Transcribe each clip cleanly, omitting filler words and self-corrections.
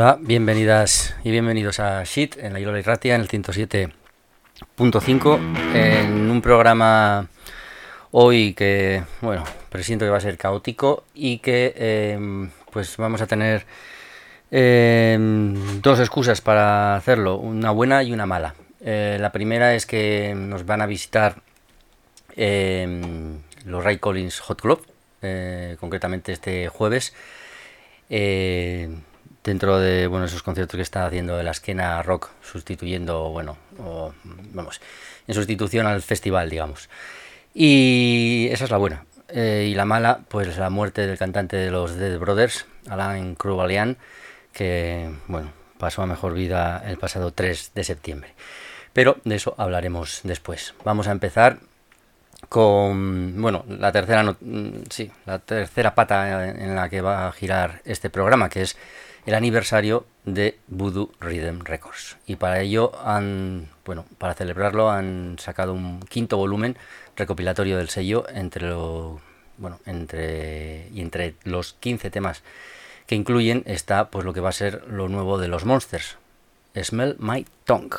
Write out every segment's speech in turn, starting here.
Hola, bienvenidas y bienvenidos a Shit en la Yola Irratia en el 107.5 en un programa hoy que, bueno, presiento que va a ser caótico y que pues vamos a tener dos excusas para hacerlo, una buena y una mala. La primera es que nos van a visitar los Ray Collins Hot Club, concretamente este jueves. Dentro de esos conciertos que está haciendo de la esquena rock, sustituyendo, en sustitución al festival, digamos. Y esa es la buena. Y la mala, pues la muerte del cantante de los Dead Brothers, Alain Kruvalian, que, pasó a mejor vida el pasado 3 de septiembre. Pero de eso hablaremos después. Vamos a empezar con, la tercera pata en la que va a girar este programa, que es el aniversario de Voodoo Rhythm Records. Y para ello para celebrarlo han sacado un quinto volumen recopilatorio del sello entre los 15 temas que incluyen está pues lo que va a ser lo nuevo de los Monsters, Smell My Tongue.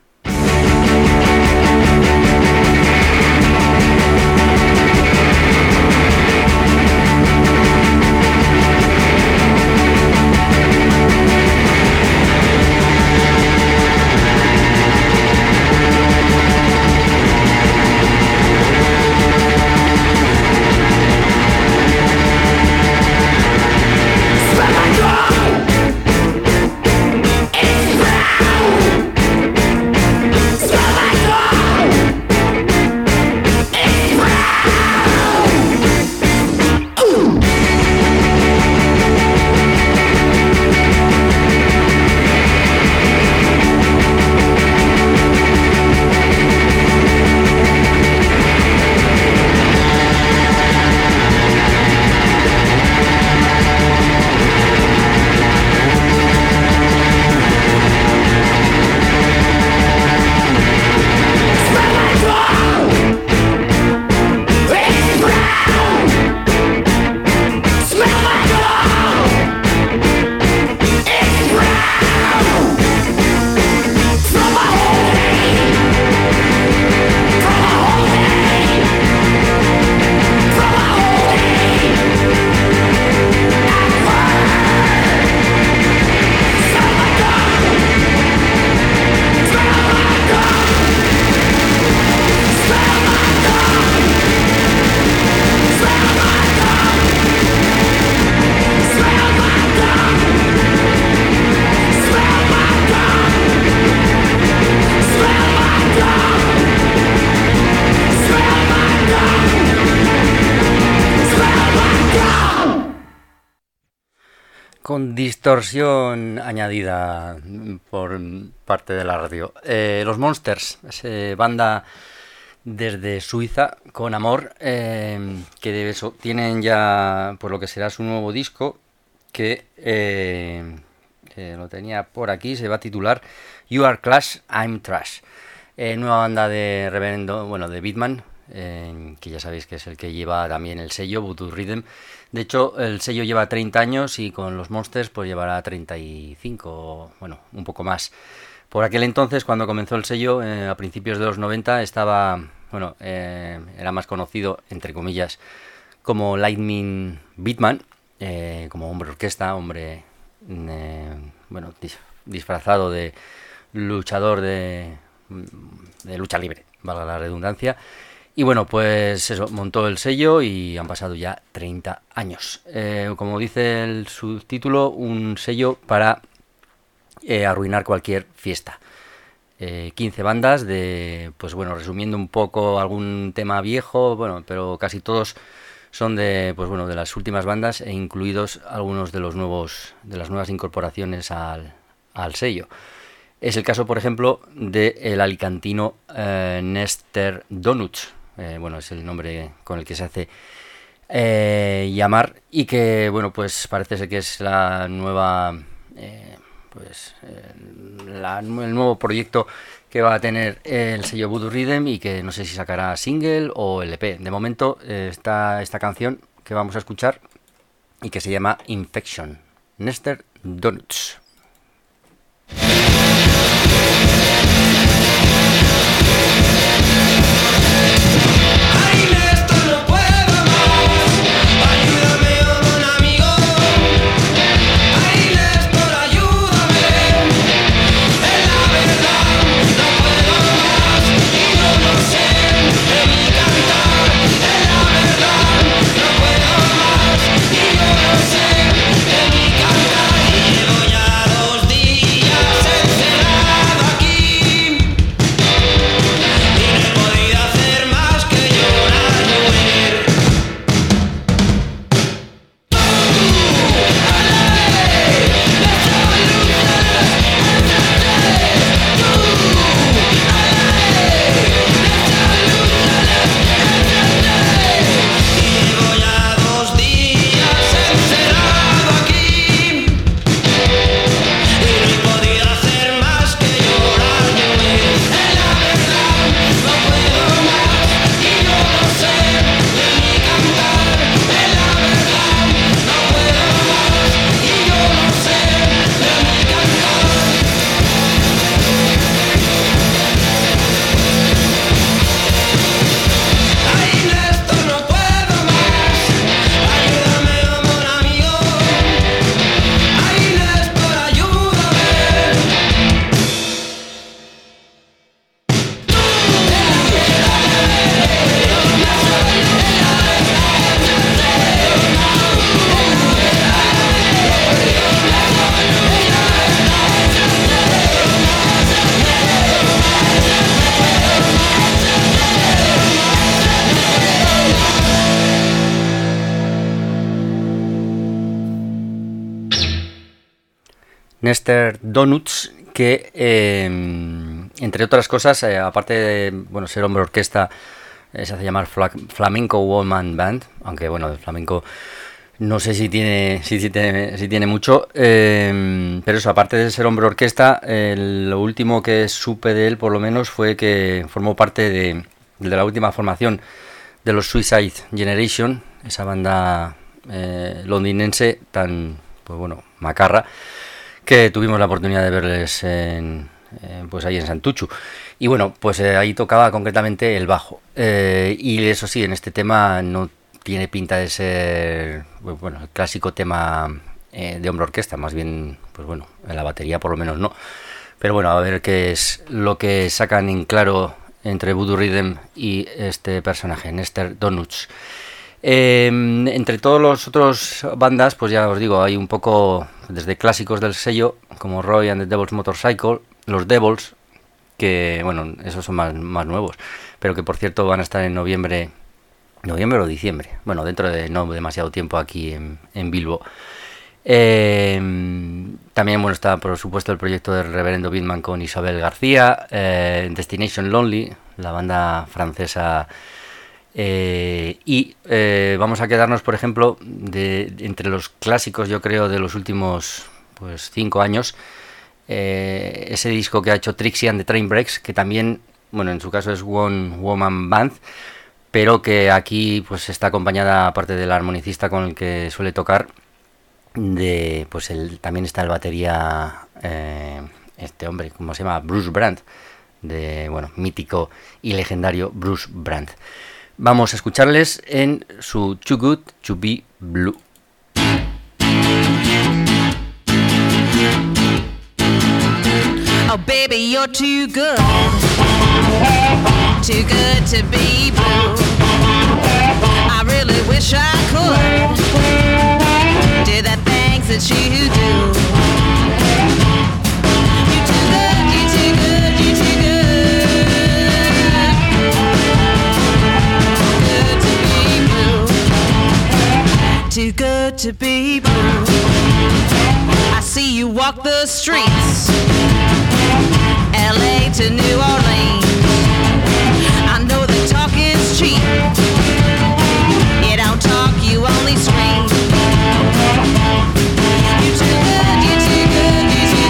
Con distorsión añadida por parte de la radio. Los Monsters, banda desde Suiza, con amor, que de eso tienen ya por lo que será su nuevo disco, que lo tenía por aquí, se va a titular You Are Clash, I'm Trash. Nueva banda de reverendo, de Beatman, que ya sabéis que es el que lleva también el sello Voodoo Rhythm. De hecho, el sello lleva 30 años y con los Monsters pues llevará 35, un poco más. Por aquel entonces, cuando comenzó el sello, a principios de los 90, estaba, era más conocido, entre comillas, como Lightning Beatman, como hombre orquesta, disfrazado de luchador de lucha libre, valga la redundancia. Y pues eso, montó el sello y han pasado ya 30 años. Como dice el subtítulo, un sello para arruinar cualquier fiesta. 15 bandas de, resumiendo un poco algún tema viejo, pero casi todos son de las últimas bandas e incluidos algunos de las nuevas incorporaciones al sello. Es el caso, por ejemplo, del alicantino Nester Donuts. Es el nombre con el que se hace llamar y que, parece ser que es la nueva, el nuevo proyecto que va a tener el sello Voodoo Rhythm y que no sé si sacará single o LP. De momento está esta canción que vamos a escuchar y que se llama Infection, Nester Donuts. Nestor Donuts, que entre otras cosas, aparte de ser hombre orquesta, se hace llamar Flamenco Woman Band, aunque bueno, de flamenco no sé si tiene mucho, pero eso, aparte de ser hombre orquesta, lo último que supe de él, por lo menos, fue que formó parte de la última formación de los Suicide Generation, esa banda londinense tan, macarra, que tuvimos la oportunidad de verles ahí en Santuchu. Y bueno, pues ahí tocaba concretamente el bajo. Y eso sí, en este tema no tiene pinta de ser el clásico tema de hombre orquesta, más bien, en la batería por lo menos no. Pero bueno, a ver qué es lo que sacan en claro entre Voodoo Rhythm y este personaje, Nestor Donuts. Entre todos los otros bandas, pues ya os digo, hay un poco desde clásicos del sello, como Roy and the Devil's Motorcycle, los Devils, que esos son más nuevos, pero que por cierto van a estar en noviembre o diciembre, dentro de no demasiado tiempo aquí en Bilbo. También está por supuesto el proyecto del Reverendo Billman con Isabel García, Destination Lonely, la banda francesa. Vamos a quedarnos, por ejemplo, entre los clásicos, yo creo, de los últimos 5 años, ese disco que ha hecho Trixie and the Trainbreaks, que también, en su caso es One Woman Band, pero que aquí pues está acompañada, aparte del armonicista con el que suele tocar, también está el batería, este hombre, ¿cómo se llama? Bruce Brand, mítico y legendario Bruce Brand. Vamos a escucharles en su Too Good to Be Blue. Oh baby, you're too good to be blue. I really wish I could do the things that you do. You're too good, you're too good, you're too good. Too good to be blue. I see you walk the streets, LA to New Orleans. I know the talk is cheap. You don't talk, you only scream. You're too good, you're too good, you're too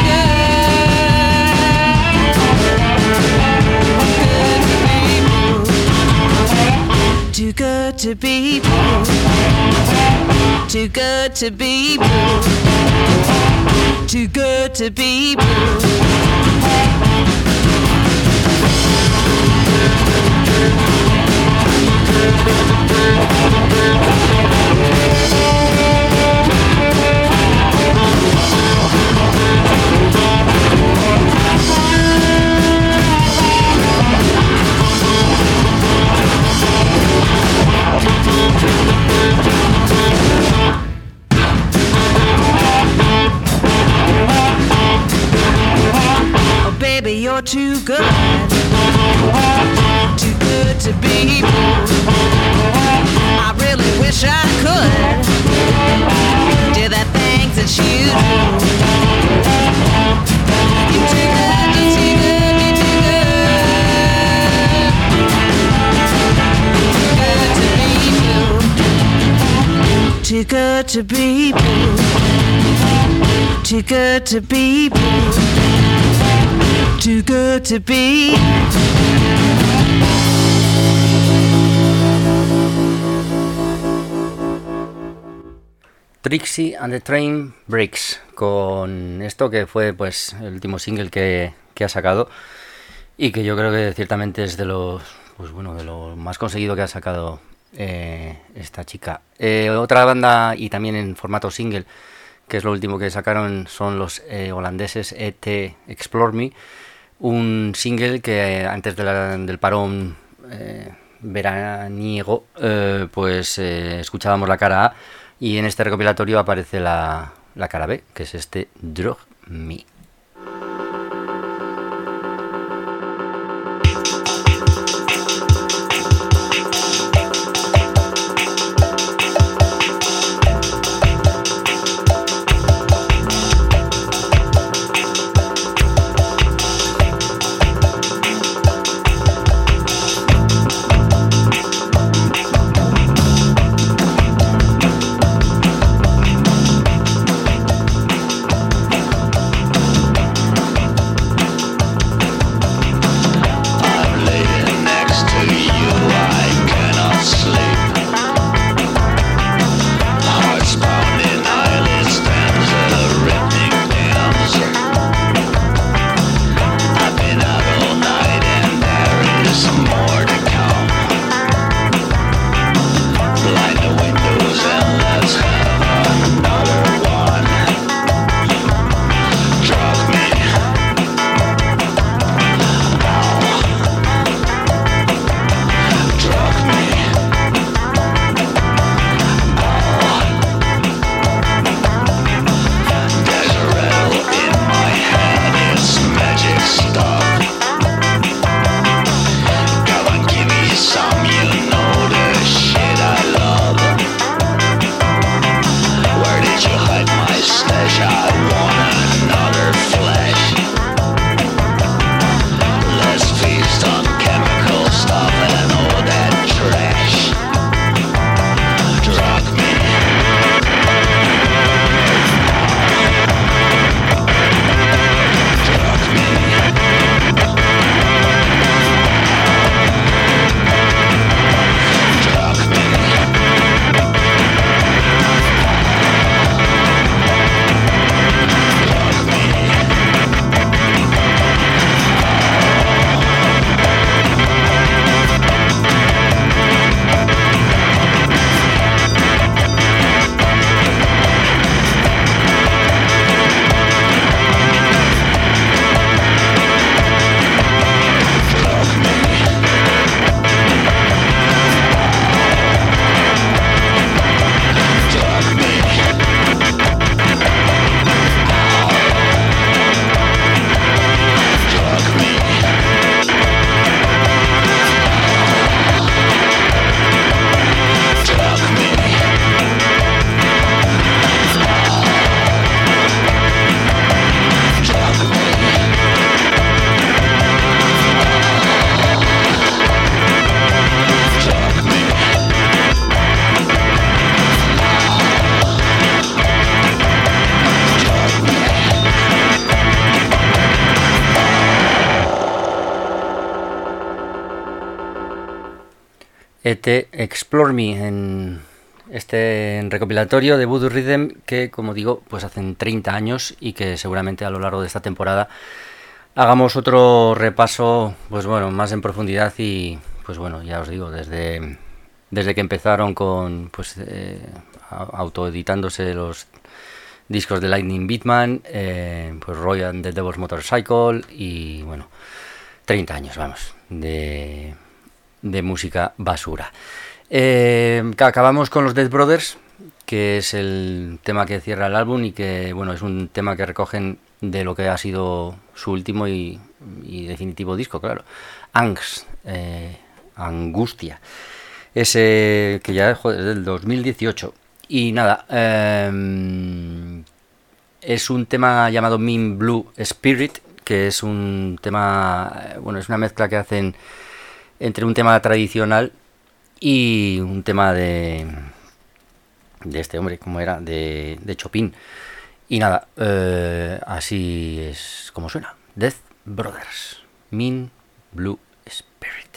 good. Too good to be blue. Too good to be blue. Too good to be blue. too good to be blue. Oh, baby, you're too good to be blue. I really wish I could do the things that you do. You're too good, you're too good, you're too good. Too good to be blue. Too good to be blue. Too good to be. Trixie and the Train Breaks, con esto que fue pues el último single que ha sacado y que yo creo que ciertamente es de los de lo más conseguido que ha sacado esta chica. Otra banda y también en formato single, que es lo último que sacaron, son los holandeses ET Explore Me, un single que antes del parón veraniego escuchábamos la cara A. Y en este recopilatorio aparece la cara B, que es este Drug Me. ET Explore Me en este recopilatorio de Voodoo Rhythm que, como digo, pues hacen 30 años y que seguramente a lo largo de esta temporada hagamos otro repaso, pues bueno, más en profundidad y, pues bueno, ya os digo, desde que empezaron con, pues, autoeditándose los discos de Lightning Beatman, pues Roy and the Devil's Motorcycle y, bueno, 30 años, vamos, de música basura. Acabamos con los Dead Brothers, que es el tema que cierra el álbum y que, bueno, es un tema que recogen de lo que ha sido su último y definitivo disco, claro, Angst, Angustia, ese que ya es del 2018. Y nada, es un tema llamado Mean Blue Spirit, que es un tema, bueno, es una mezcla que hacen entre un tema tradicional y un tema de este hombre, ¿cómo era? De Chopin. Y nada, así es como suena. Death Brothers, Mean Blue Spirit.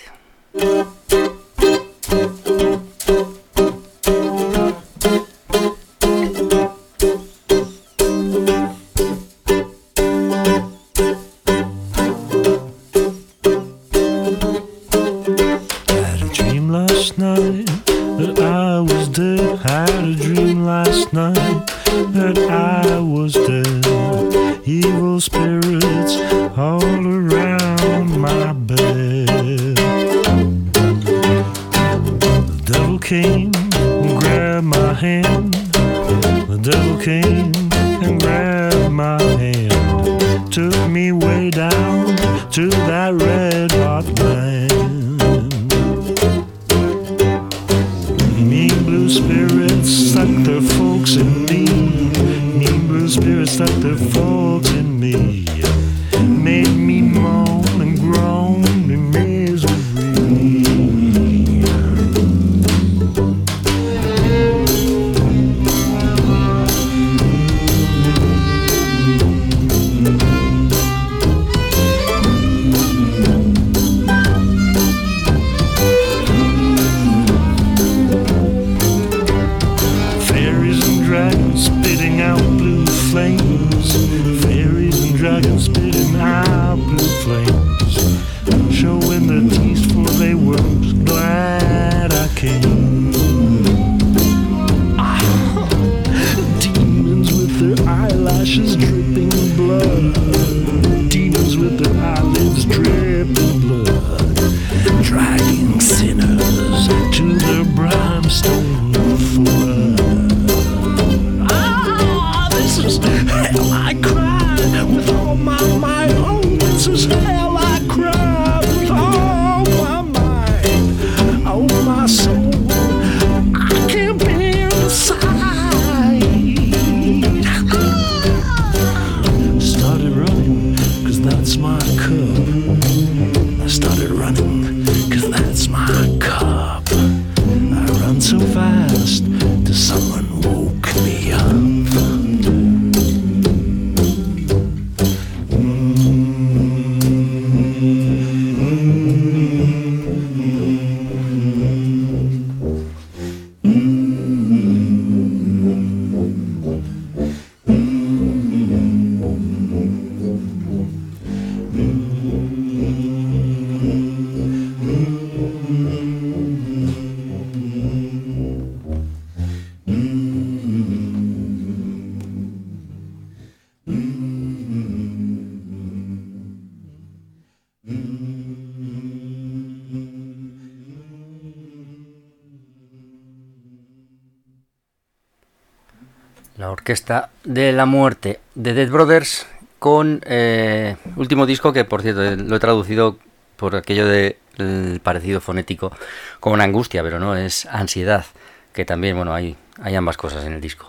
La Orquesta de la Muerte de Dead Brothers con último disco que, por cierto, lo he traducido por aquello de el parecido fonético con angustia, pero no, es ansiedad, que también, bueno, hay ambas cosas en el disco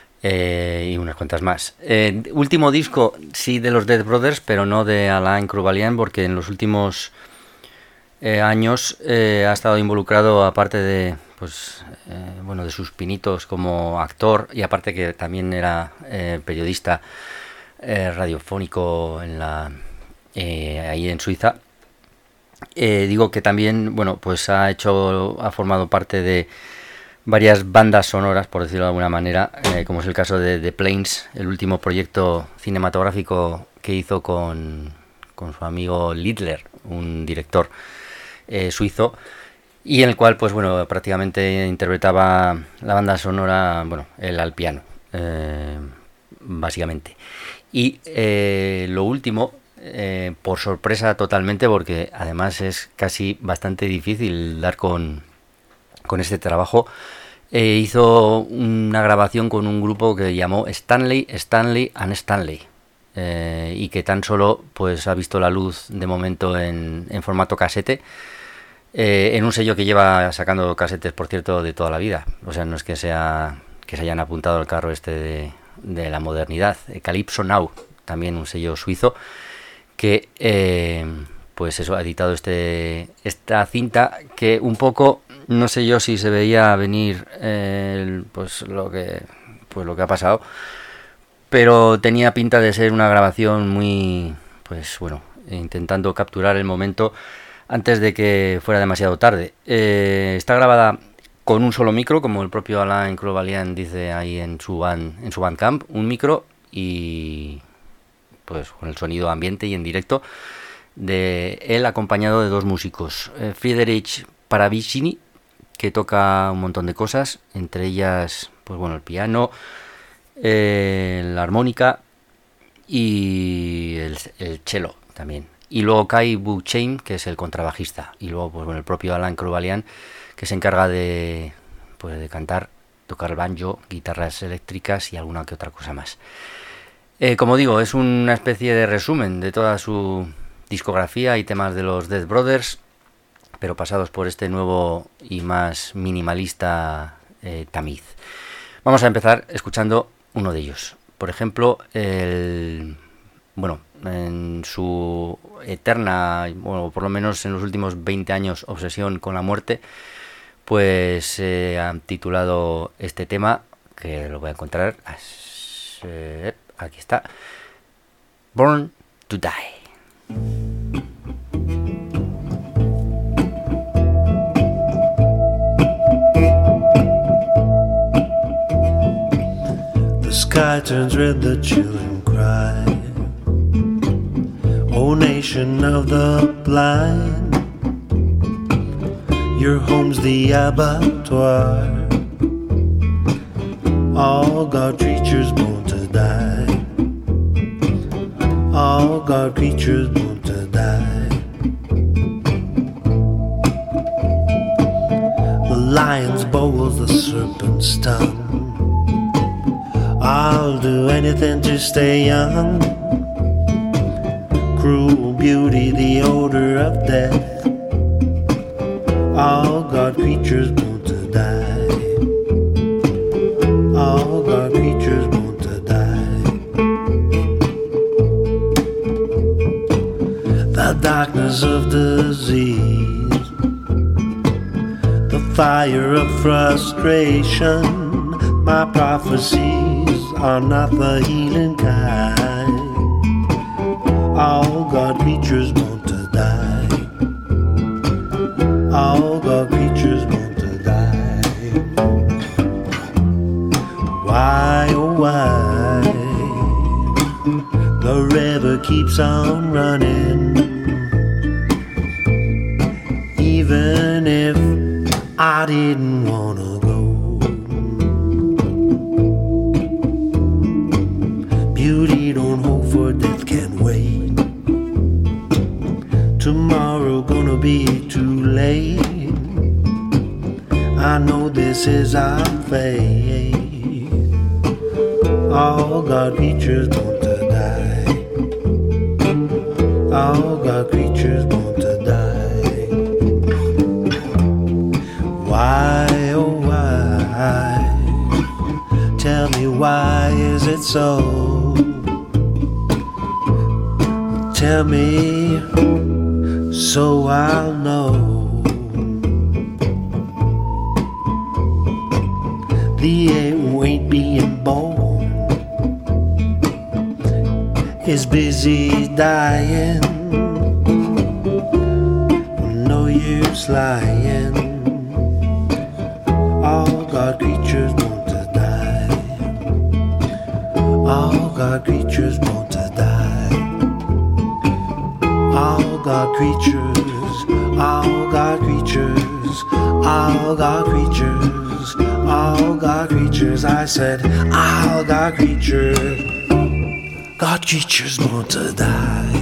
y unas cuantas más. Último disco, sí, de los Dead Brothers, pero no de Alain Kruvalian, porque en los últimos años ha estado involucrado, aparte de pues bueno, de sus pinitos como actor, y aparte que también era periodista radiofónico en ahí en Suiza. Digo que también, bueno, pues ha formado parte de varias bandas sonoras, por decirlo de alguna manera, como es el caso de The Plains, el último proyecto cinematográfico que hizo con su amigo Liedler, un director suizo, y en el cual, pues bueno, prácticamente interpretaba la banda sonora, bueno, él al piano, básicamente. Y lo último, por sorpresa totalmente, porque además es casi bastante difícil dar con este trabajo, hizo una grabación con un grupo que llamó Stanley and Stanley, y que tan solo pues ha visto la luz de momento en formato casete, en un sello que lleva sacando casetes, por cierto, de toda la vida. O sea, no es que se hayan apuntado al carro este de la modernidad. Calypso Now, también un sello suizo que pues eso, ha editado esta cinta que un poco, no sé yo si se veía venir pues lo que ha pasado, pero tenía pinta de ser una grabación muy, pues bueno, intentando capturar el momento antes de que fuera demasiado tarde. Está grabada con un solo micro, como el propio Alain Crovalian dice ahí en su Bandcamp, un micro y pues con el sonido ambiente y en directo de él, acompañado de dos músicos, Friedrich Paravicini, que toca un montón de cosas, entre ellas pues bueno, el piano, la armónica y el cello también. Y luego Kai Buchain, que es el contrabajista, y luego pues bueno, el propio Alain Crovalian, que se encarga de cantar, tocar el banjo, guitarras eléctricas y alguna que otra cosa más. Como digo, es una especie de resumen de toda su discografía y temas de los Dead Brothers, pero pasados por este nuevo y más minimalista tamiz. Vamos a empezar escuchando uno de ellos. Por ejemplo, en su eterna, bueno, por lo menos en los últimos 20 años, obsesión con la muerte, pues se ha titulado este tema, que lo voy a encontrar, aquí está, Born to Die. The sky turns red, the children cry. O nation of the blind, your home's the abattoir. All God creatures born to die. All God creatures born to die. The lion's bowels, the serpent's tongue. I'll do anything to stay young. Cruel beauty, the odor of death. All God creatures born to die. All God creatures born to die. The darkness of disease, the fire of frustration. My prophecies are not the healing kind. All God creatures born to die. All God creatures born to die. Why, oh why, the river keeps on running, even if I didn't wanna go. Beauty don't hope for death, can't wait. Tomorrow gonna be too late. I know this is our fate. All God creatures born to die. All God creatures born to die. Why, oh why? Tell me why is it so? Tell me so I'll know. The air ain't being born, is busy dying. No use lying. All God God creatures born to die. All God creatures born to die. All God creatures, all God creatures, all God creatures, all God creatures. I said, all God creatures, God creatures born to die.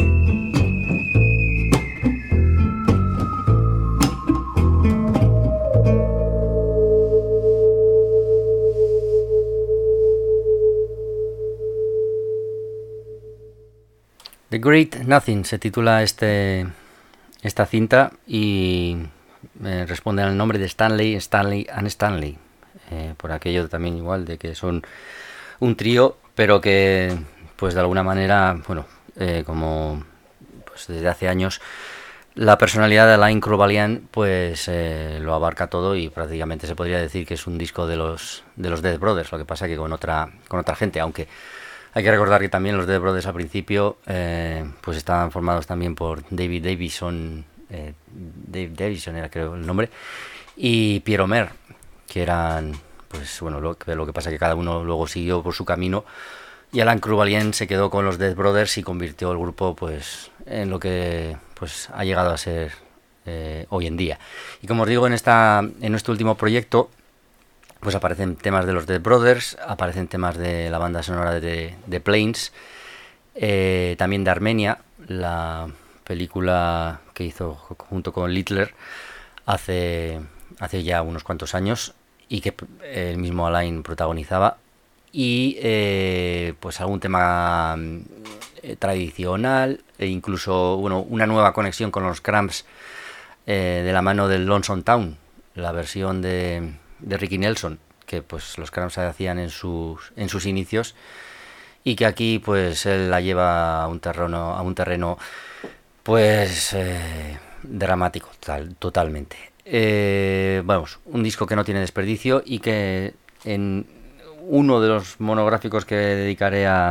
The Great Nothing se titula esta cinta y responde al nombre de Stanley, Stanley and Stanley, por aquello también igual de que son un trío, pero que pues de alguna manera, bueno, como pues desde hace años la personalidad de Alain Kruvalian pues lo abarca todo y prácticamente se podría decir que es un disco de los Dead Brothers, lo que pasa que con otra gente, aunque hay que recordar que también los Dead Brothers al principio pues estaban formados también por David Davison, Dave Davison era creo el nombre, y Pierre Omer, que eran pues bueno, lo que pasa que cada uno luego siguió por su camino y Alain Kruvalian se quedó con los Dead Brothers y convirtió el grupo pues en lo que pues ha llegado a ser hoy en día. Y como os digo, en este último proyecto pues aparecen temas de los Dead Brothers, aparecen temas de la banda sonora de Planes, también de Armenia, la película que hizo junto con Littler hace ya unos cuantos años y que el mismo Alain protagonizaba, y pues algún tema tradicional e incluso bueno, una nueva conexión con los Cramps de la mano del Lonesome Town, la versión de Ricky Nelson, que pues los Cramps hacían en sus inicios y que aquí pues él la lleva a un terreno pues dramático totalmente. Vamos, un disco que no tiene desperdicio y que en uno de los monográficos que dedicaré a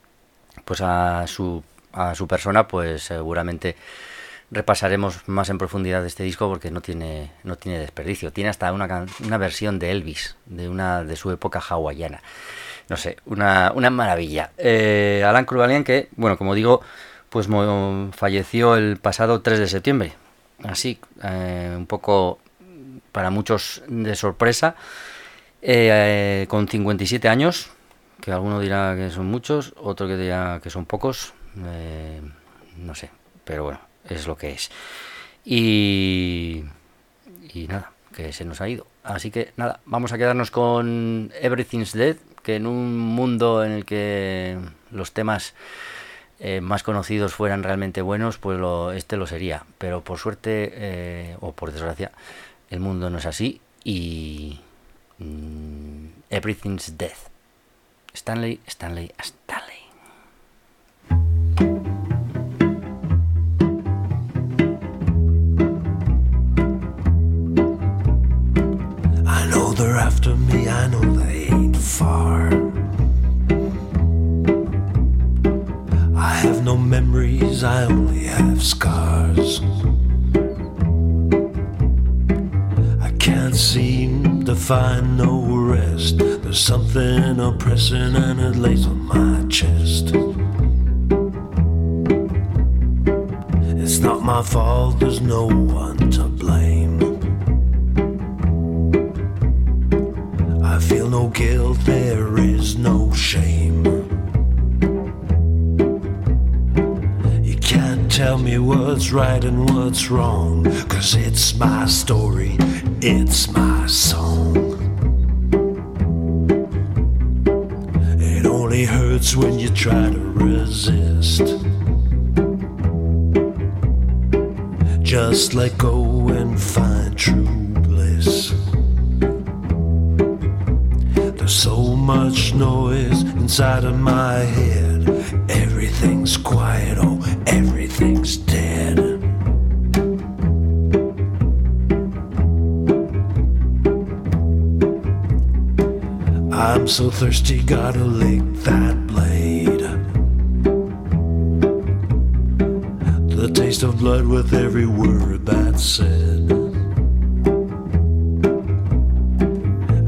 su persona pues seguramente repasaremos más en profundidad este disco porque no tiene desperdicio. Tiene hasta una versión de Elvis, de su época hawaiana. No sé, una maravilla. Alain Kruvalian, que, bueno, como digo, pues falleció el pasado 3 de septiembre. Así, un poco para muchos de sorpresa, con 57 años, que alguno dirá que son muchos, otro que dirá que son pocos, no sé, pero bueno, es lo que es. Y nada, que se nos ha ido. Así que nada, vamos a quedarnos con Everything's Dead, que en un mundo en el que los temas más conocidos fueran realmente buenos, pues este lo sería. Pero por suerte, o por desgracia, el mundo no es así y Everything's Dead. Stanley, Stanley, Stanley. I know they're after me, I know they ain't far. I have no memories, I only have scars. I can't seem to find no rest. There's something oppressing and it lays on my chest. It's not my fault, there's no one to blame. I feel no guilt, there is no shame. You can't tell me what's right and what's wrong, 'cause it's my story, it's my song. It only hurts when you try to resist. Just let go and find true bliss. There's so much noise inside of my head. Everything's quiet, oh, everything's dead. I'm so thirsty, gotta lick that blade. The taste of blood with every word that's said.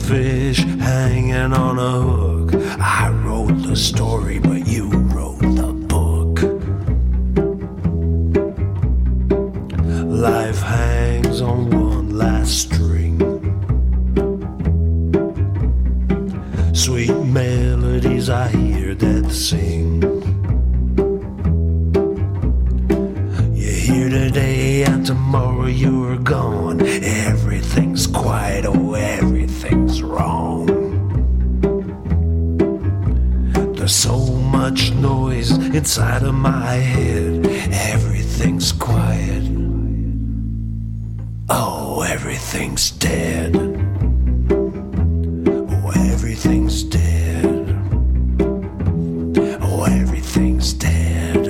fish hanging on a hook. I wrote the story, but you wrote the book. Life hangs on one last string. Sweet melodies I hear that sing. You're here today and tomorrow you're gone. Everything's quiet, oh everything's wrong. There's so much noise inside of my head. Everything's quiet. Oh, everything's dead. Oh, everything's dead. Oh, everything's dead.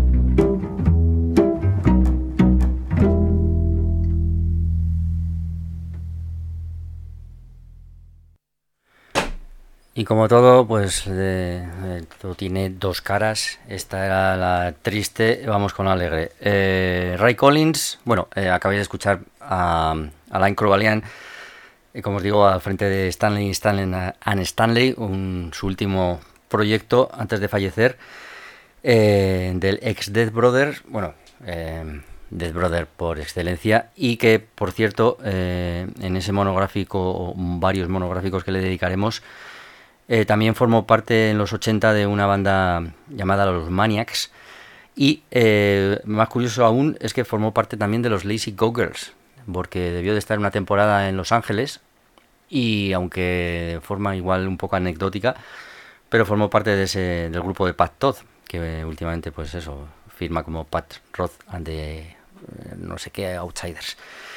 Y como todo, pues todo tiene dos caras. Esta era la triste, vamos con la alegre. Ray Collins, bueno, acabáis de escuchar a Alain Crowalian, como os digo, al frente de Stanley and Stanley, su último proyecto antes de fallecer, del ex Death Brother, bueno, Death Brother por excelencia, y que, por cierto, en ese monográfico, o varios monográficos que le dedicaremos, también formó parte en los 80 de una banda llamada Los Maniacs, y más curioso aún es que formó parte también de los Lazy Go Girls, porque debió de estar una temporada en Los Ángeles, y aunque de forma igual un poco anecdótica, pero formó parte de del grupo de Pat Todd, que últimamente pues eso firma como Pat Roth and the no sé qué Outsiders,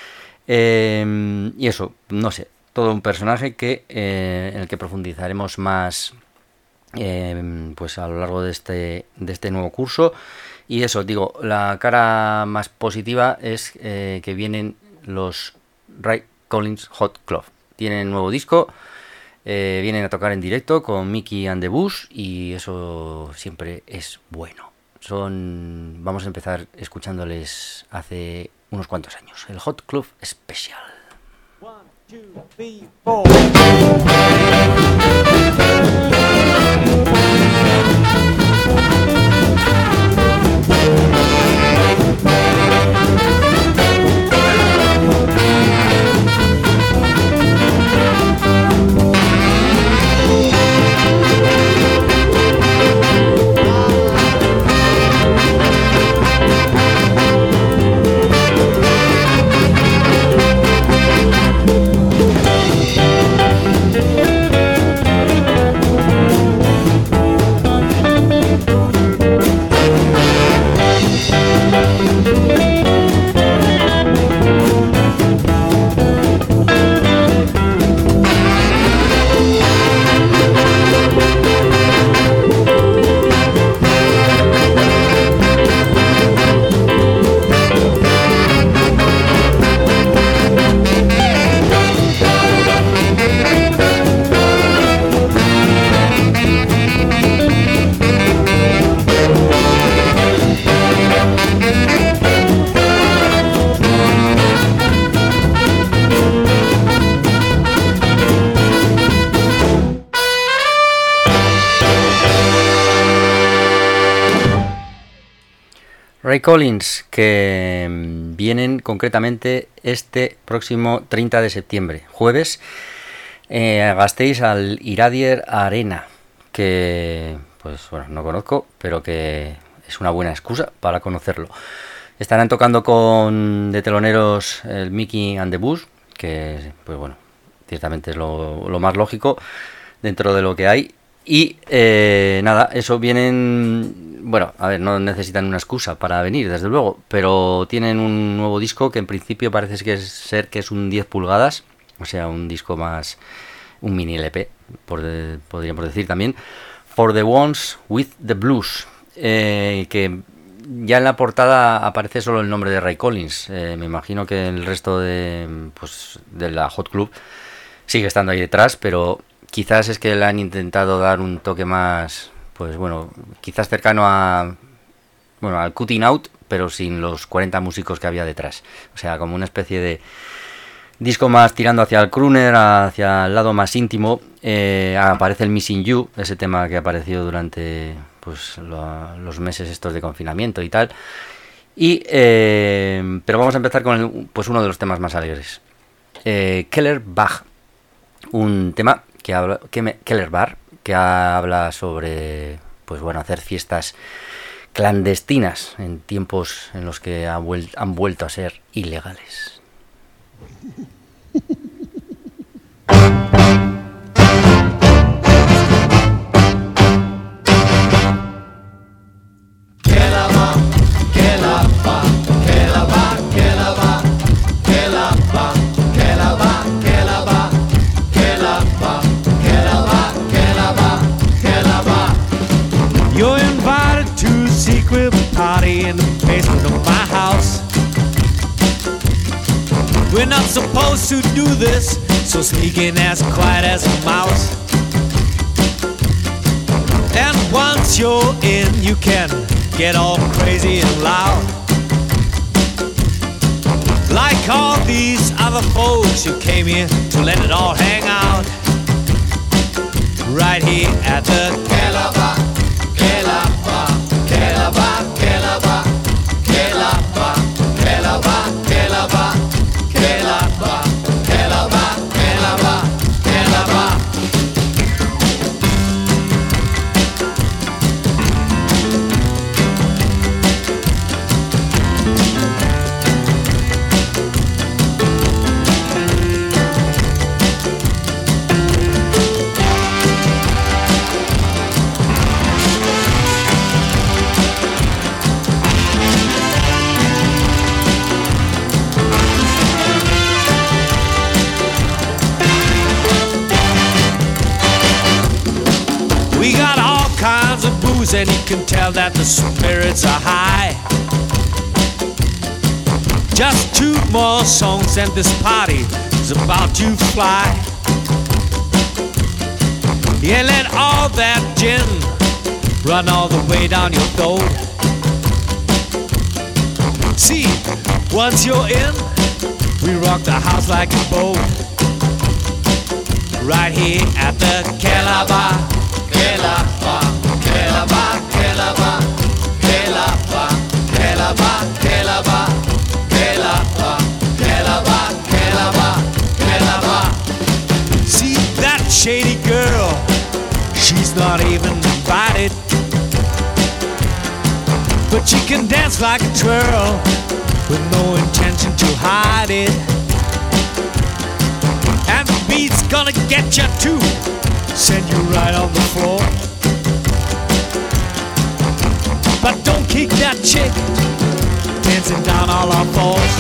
y eso, no sé, todo un personaje que en el que profundizaremos más pues a lo largo de este nuevo curso. Y eso, digo, la cara más positiva es que vienen los Ray Collins Hot Club. Tienen nuevo disco, vienen a tocar en directo con Mickey and the Bush, y eso siempre es bueno. Vamos a empezar escuchándoles hace unos cuantos años, el Hot Club Special. 1, 2, 3, 4. Ray Collins, que vienen concretamente este próximo 30 de septiembre, jueves, a Gasteiz al Iradier Arena, que pues bueno, no conozco, pero que es una buena excusa para conocerlo. Estarán tocando con de teloneros el Mickey and the Bush, que pues bueno, ciertamente es lo más lógico dentro de lo que hay. Y nada, eso vienen, bueno, a ver, no necesitan una excusa para venir, desde luego, pero tienen un nuevo disco que en principio parece que es un 10 pulgadas, o sea, un disco más, un mini LP, podríamos decir también, For the Ones with the Blues, que ya en la portada aparece solo el nombre de Ray Collins. Me imagino que el resto de la Hot Club sigue estando ahí detrás, pero quizás es que le han intentado dar un toque más, pues bueno, quizás cercano al Cutting Out, pero sin los 40 músicos que había detrás. O sea, como una especie disco más tirando hacia el crooner, hacia el lado más íntimo. Aparece el Missing You, ese tema que ha aparecido durante pues los meses estos de confinamiento y tal. Pero vamos a empezar con pues uno de los temas más alegres. Kellerbach, un tema que habla, Kellerbar, que habla sobre, pues bueno, hacer fiestas clandestinas en tiempos en los que han vuelto a ser ilegales. You're invited to a secret party in the basement of my house. We're not supposed to do this, so sneak in as quiet as a mouse. And once you're in, you can get all crazy and loud. Like all these other folks who came here to let it all hang out. Right here at the Kellerbar, Kellerbar, Kellerbar, Kellerbar, Kellerbar, Kellerbar, Kellerbar, Kellerbar, Kellerbar, Kellerbar, Kellerbar. We got all kinds of booze and you can tell that the spirits are high. Just 2 more songs and this party is about to fly. Yeah, let all that gin run all the way down your throat. See, once you're in, we rock the house like a boat. Right here at the Kellerbar, Kellerbar, Kellerbar, Kellerbar, Kellerbar, Kellerbar, Kellerbar, Kellerbar, Kellerbar, Kellerbar, Kellerbar. See that shady girl, she's not even invited, but she can dance like a twirl with no intention to hide it. And the beat's gonna get you too, send you right on the floor. But don't kick that chick dancing down all our fours.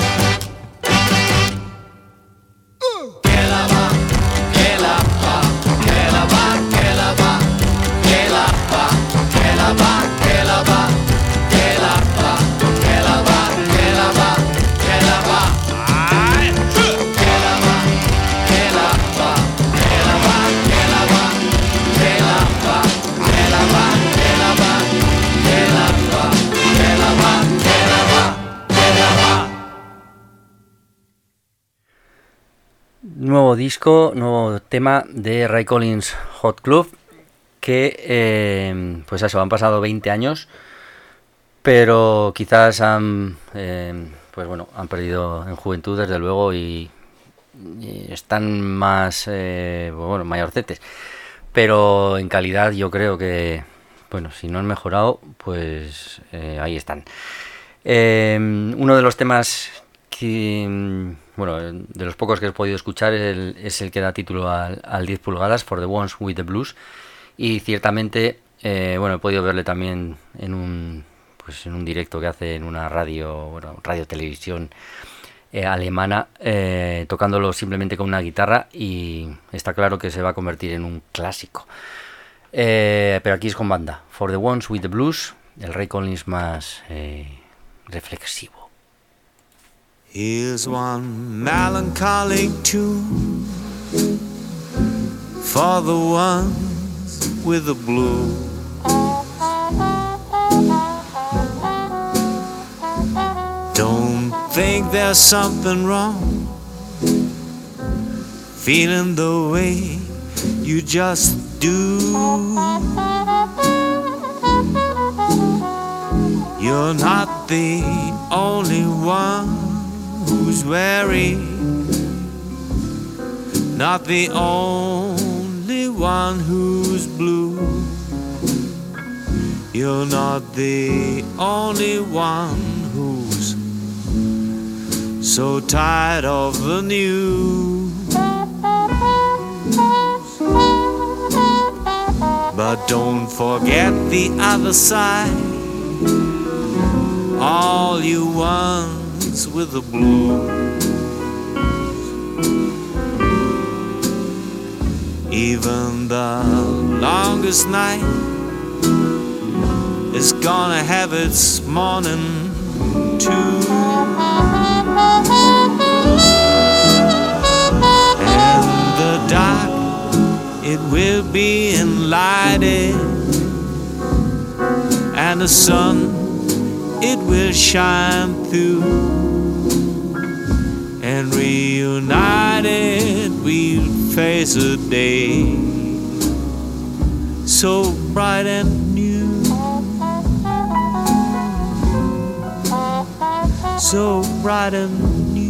Kellerbar, Kellerbar, Kellerbar, Kellerbar, Kellerbar, Kellerbar, Kellerbar, Kellerbar, Kellerbar, Kellerbar, Kellerbar. Aye. Kellerbar, Kellerbar, Kellerbar, Kellerbar, Kellerbar, Kellerbar, Kellerbar, Kellerbar, Kellerbar, Kellerbar, Kellerbar. Nuevo disco, nuevo tema de Ray Collins Hot Club, que pues eso, han pasado 20 años, pero quizás pues bueno, han perdido en juventud desde luego y están más bueno, mayorcetes, pero en calidad yo creo que, bueno, si no han mejorado, pues ahí están. Uno de los temas que, bueno, de los pocos que he podido escuchar es el que da título al 10 pulgadas, For the Ones with the Blues, y ciertamente, bueno, he podido verle también en un directo que hace en una radio, bueno, radio-televisión alemana, tocándolo simplemente con una guitarra, y está claro que se va a convertir en un clásico. Pero aquí es con banda, For the Ones with the Blues, el Ray Collins más reflexivo. Here's one melancholic tune for the ones with the blue. Don't think there's something wrong feeling the way you just do. You're not the only one who's weary, not the only one who's blue. You're not the only one who's so tired of the news. But don't forget the other side, all you ones with the blues. Even the longest night is gonna have its morning too. And the dark, it will be enlightened, and the sun, it will shine through, and reunited we'll face a day so bright and new, so bright and new.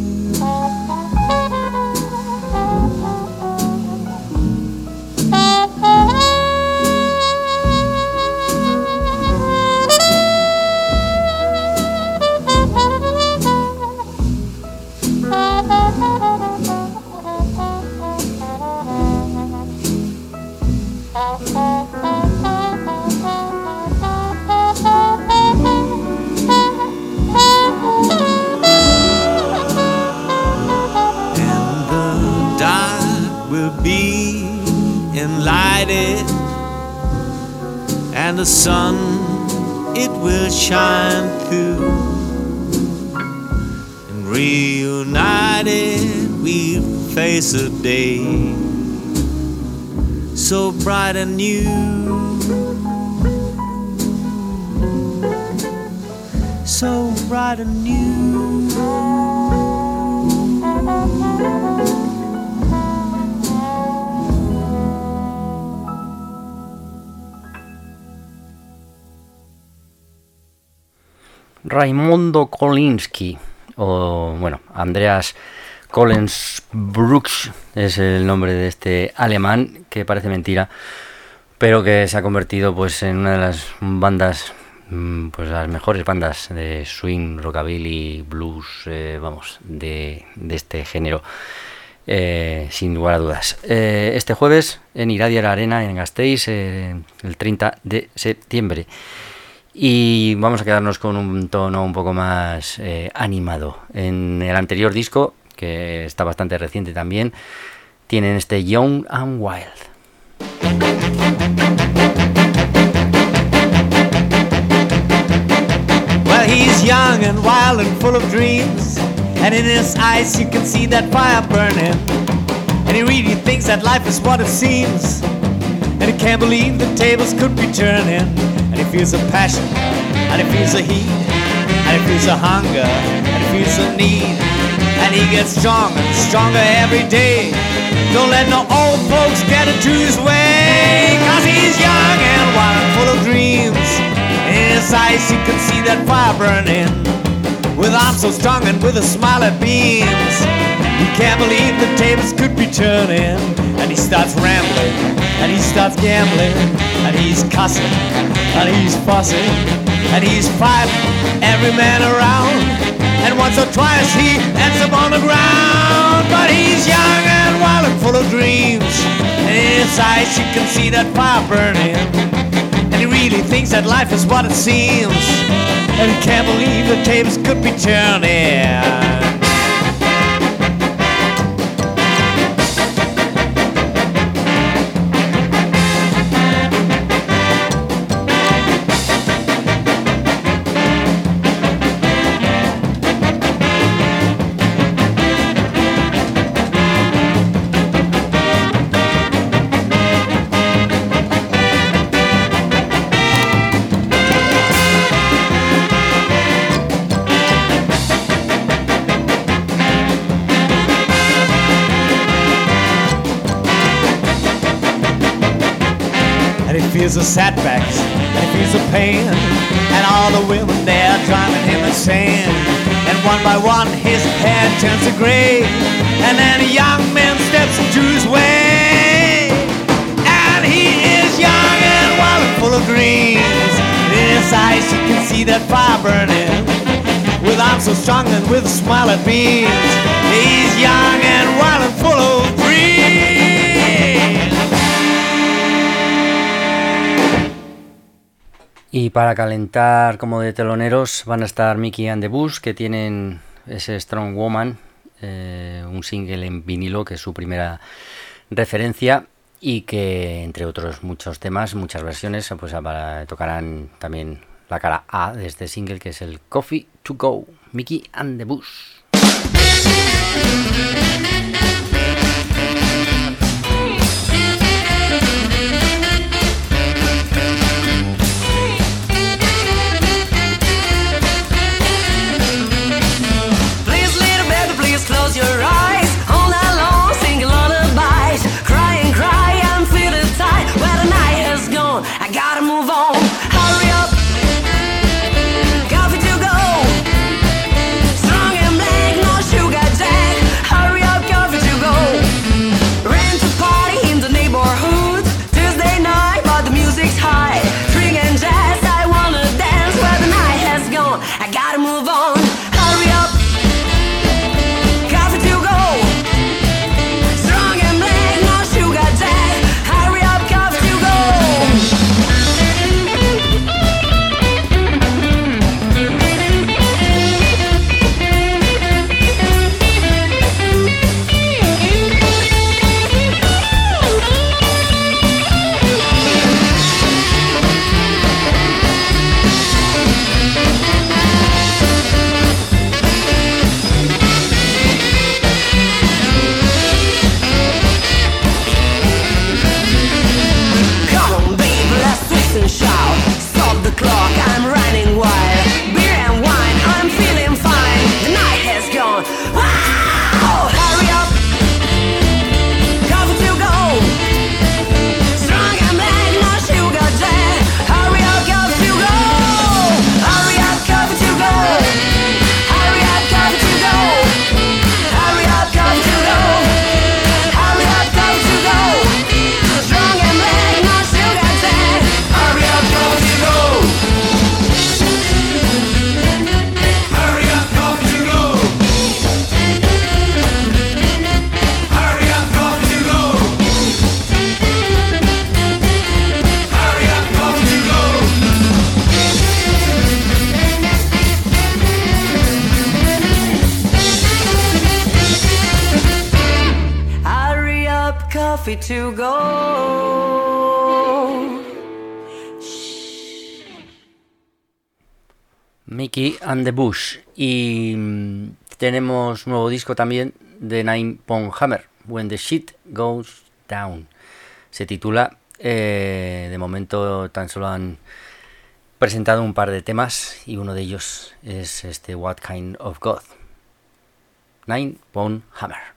And the sun, it will shine through, and reunited we'll face a day so bright and new, so bright and new. Raimundo Kolinsky, o bueno, Andreas Kollensbrooks es el nombre de este alemán, que parece mentira, pero que se ha convertido pues en una de las bandas, pues las mejores bandas de swing, rockabilly, blues, vamos, de este género, sin lugar a dudas. Este jueves en Iradier Arena en Gasteiz, el 30 de septiembre. Y vamos a quedarnos con un tono un poco más animado. En el anterior disco, que está bastante reciente también, tienen este Young and Wild. Well, he's young and wild and full of dreams, and in his eyes you can see that fire burning, and he really thinks that life is what it seems, and he can't believe the tables could be turning. And he feels a passion, and he feels a heat, and he feels a hunger, and he feels a need, and he gets stronger and stronger every day. Don't let no old folks get into his way, 'cause he's young and wild and full of dreams. In his eyes you can see that fire burning, with arms so strong and with a smile that beams. He can't believe the tables could be turning, and he starts rambling, and he starts gambling, and he's cussing, and he's fussing, and he's fighting every man around, and once or twice he ends up on the ground. But he's young and wild and full of dreams, and in his eyes you can see that fire burning, and he really thinks that life is what it seems, and he can't believe the tables could be turning. feels the setbacks, and he feels the pain, and all the women there driving him insane. And one by one his hair turns to gray, and then a young man steps into his way. And he is young and wild and full of dreams. In his eyes you can see that fire burning, with arms so strong and with a smile that beams. He's young and wild and full of dreams. Y para calentar como de teloneros van a estar Mickey and the Bush, que tienen ese Strong Woman, un single en vinilo que es su primera referencia y que entre otros muchos temas, muchas versiones, pues tocarán también la cara A de este single, que es el Coffee to Go, Mickey and the Bush. Please, little baby, please close your eyes. All night long, singing lullabies. Cry and cry, I'm feeling tight. Well, the night has gone, I gotta move on. Hurry up. Coffee to go. Strong and black, no sugar jack. Hurry up, coffee to go. Rent a party in the neighborhood. Tuesday night, but the music's high. Swing and jazz, I wanna dance. Well, the night has gone, I gotta move on. Hurry up. Coffee to go. Strong and black, no sugar jack. Hurry up, coffee to go. Come on, baby, let's twist and shout. Stop the clock, I'm running wild. Beer and wine, I'm feeling fine. The night has gone. Wow! Hurry up. Coffee to go. Strong and black, no sugar jack. Hurry up, coffee to go. Hurry up, coffee to go. Hurry up, coffee to go. Hurry up, coffee to go. Hurry up, coffee to go. Strong and black, no sugar jack. Hurry up, coffee to go. Hurry up, coffee to go. Hurry up, coffee to go. Hurry up, coffee to go. Hurry up, coffee to go. Mickey and the Bush. Y tenemos nuevo disco también de Nine Pound Hammer, When the Shit Goes Down. Se titula, de momento tan solo han presentado un par de temas y uno de ellos es este What Kind of God. Nine Pound Hammer.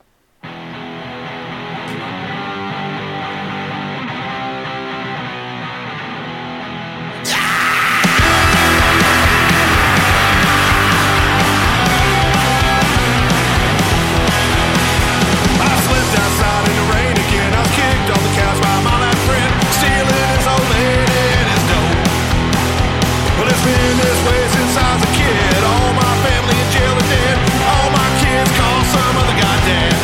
I slipped outside in the rain again. I was kicked on the couch by my last friend, stealing his old lady and his dough. Well, it's been this way since I was a kid. All my family in jail are dead. All my kids call some other goddamn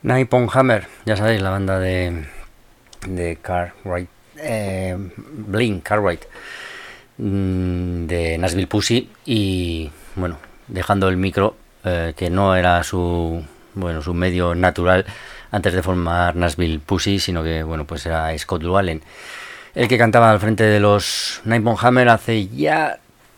Nine Pound Hammer, ya sabéis, la banda de Cartwright, Blink Cartwright, de Nashville Pussy, y bueno, dejando el micro, que no era su medio natural antes de formar Nashville Pussy, sino que bueno, pues era Scott Llewellyn el que cantaba al frente de los Nine Pound Hammer hace ya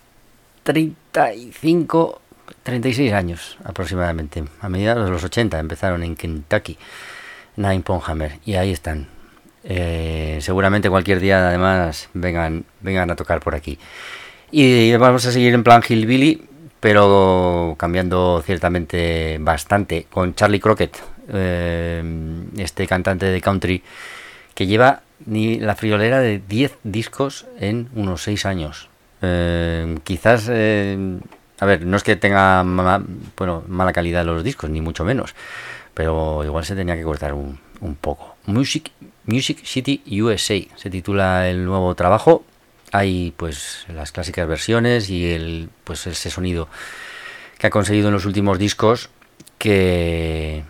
36 años aproximadamente. A mediados de los 80 empezaron en Kentucky, Nine Pound Hammer, y ahí están. Seguramente cualquier día además vengan a tocar por aquí. Y vamos a seguir en plan Hillbilly, pero cambiando ciertamente bastante, con Charlie Crockett, este cantante de country que lleva la friolera de 10 discos en unos 6 años. Quizás, a ver, no es que tenga mala calidad los discos, ni mucho menos, pero igual se tenía que cortar un poco. Music City USA se titula el nuevo trabajo. Hay pues las clásicas versiones y ese sonido que ha conseguido en los últimos discos que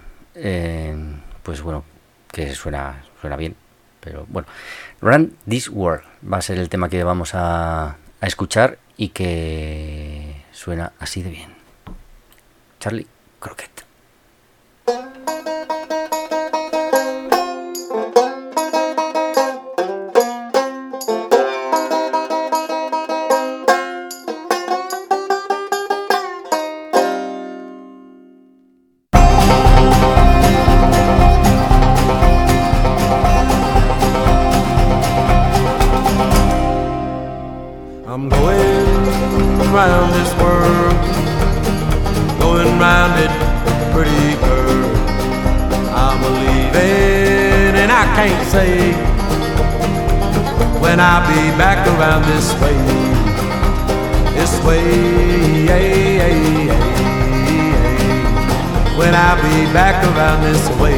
que suena bien, pero bueno. Run This World va a ser el tema que vamos a escuchar y que suena así de bien. Charlie Crockett. I'm going round this world, going round it, pretty girl. I'm a-leaving and I can't say when I'll be back around this way, when I'll be back around this way,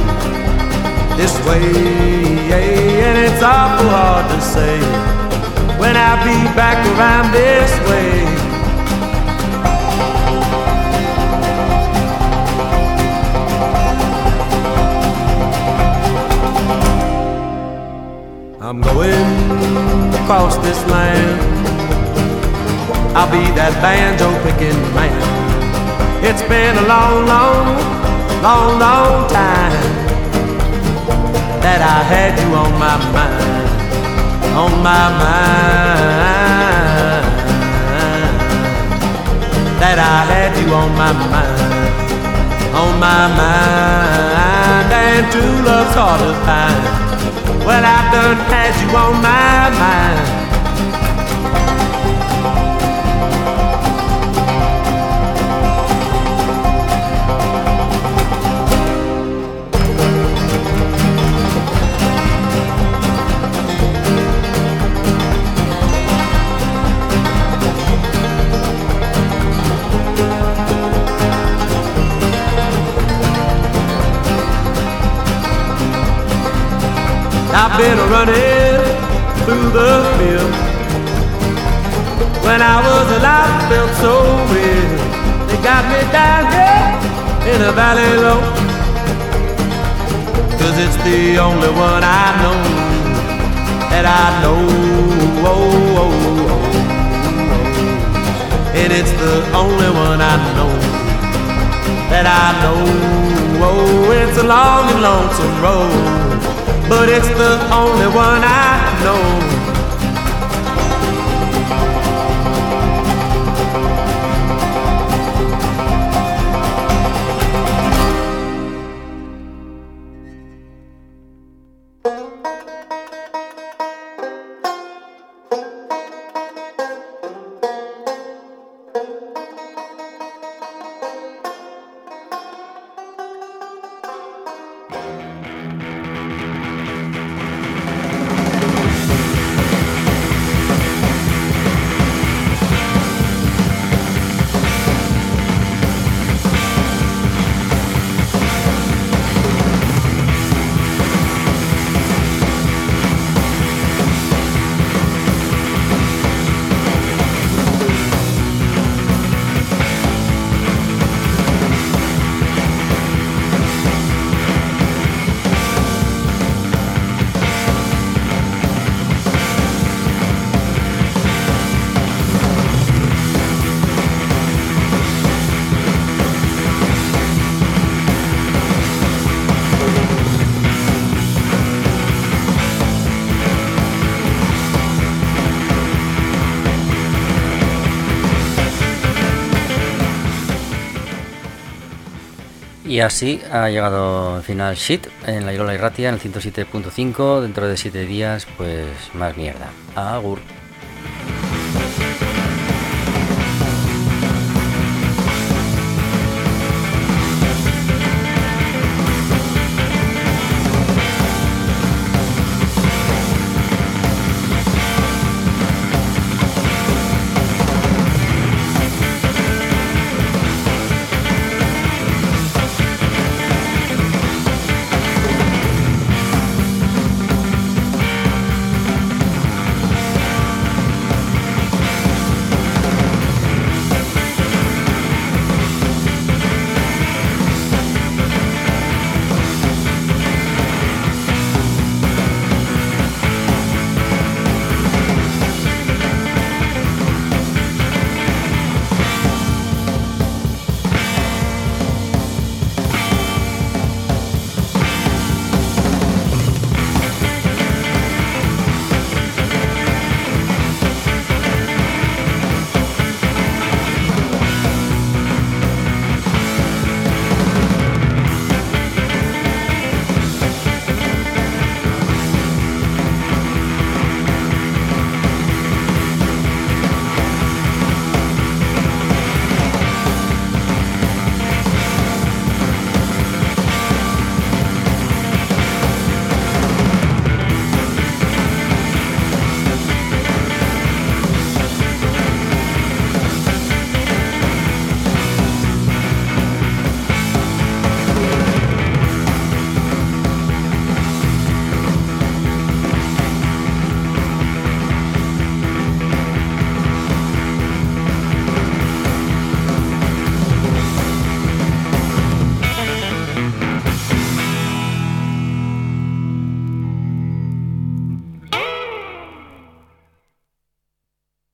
and it's awful hard to say when I'll be back around this way. I'm going across this land, I'll be that banjo picking man. It's been a long, long, long, long time that I had you on my mind, on my mind, that I had you on my mind, on my mind. And true love's hard to find, well, I done had you on my mind. I've been running through the field. When I was alive, I felt so real. They got me down here in a valley low, 'cause it's the only one I know, that I know, and it's the only one I know, that I know. It's a long and lonesome road, but it's the only one I know. Y así ha llegado al final Shit en la Irola Irratia en el 107.5. Dentro de 7 días, pues más mierda. Agur.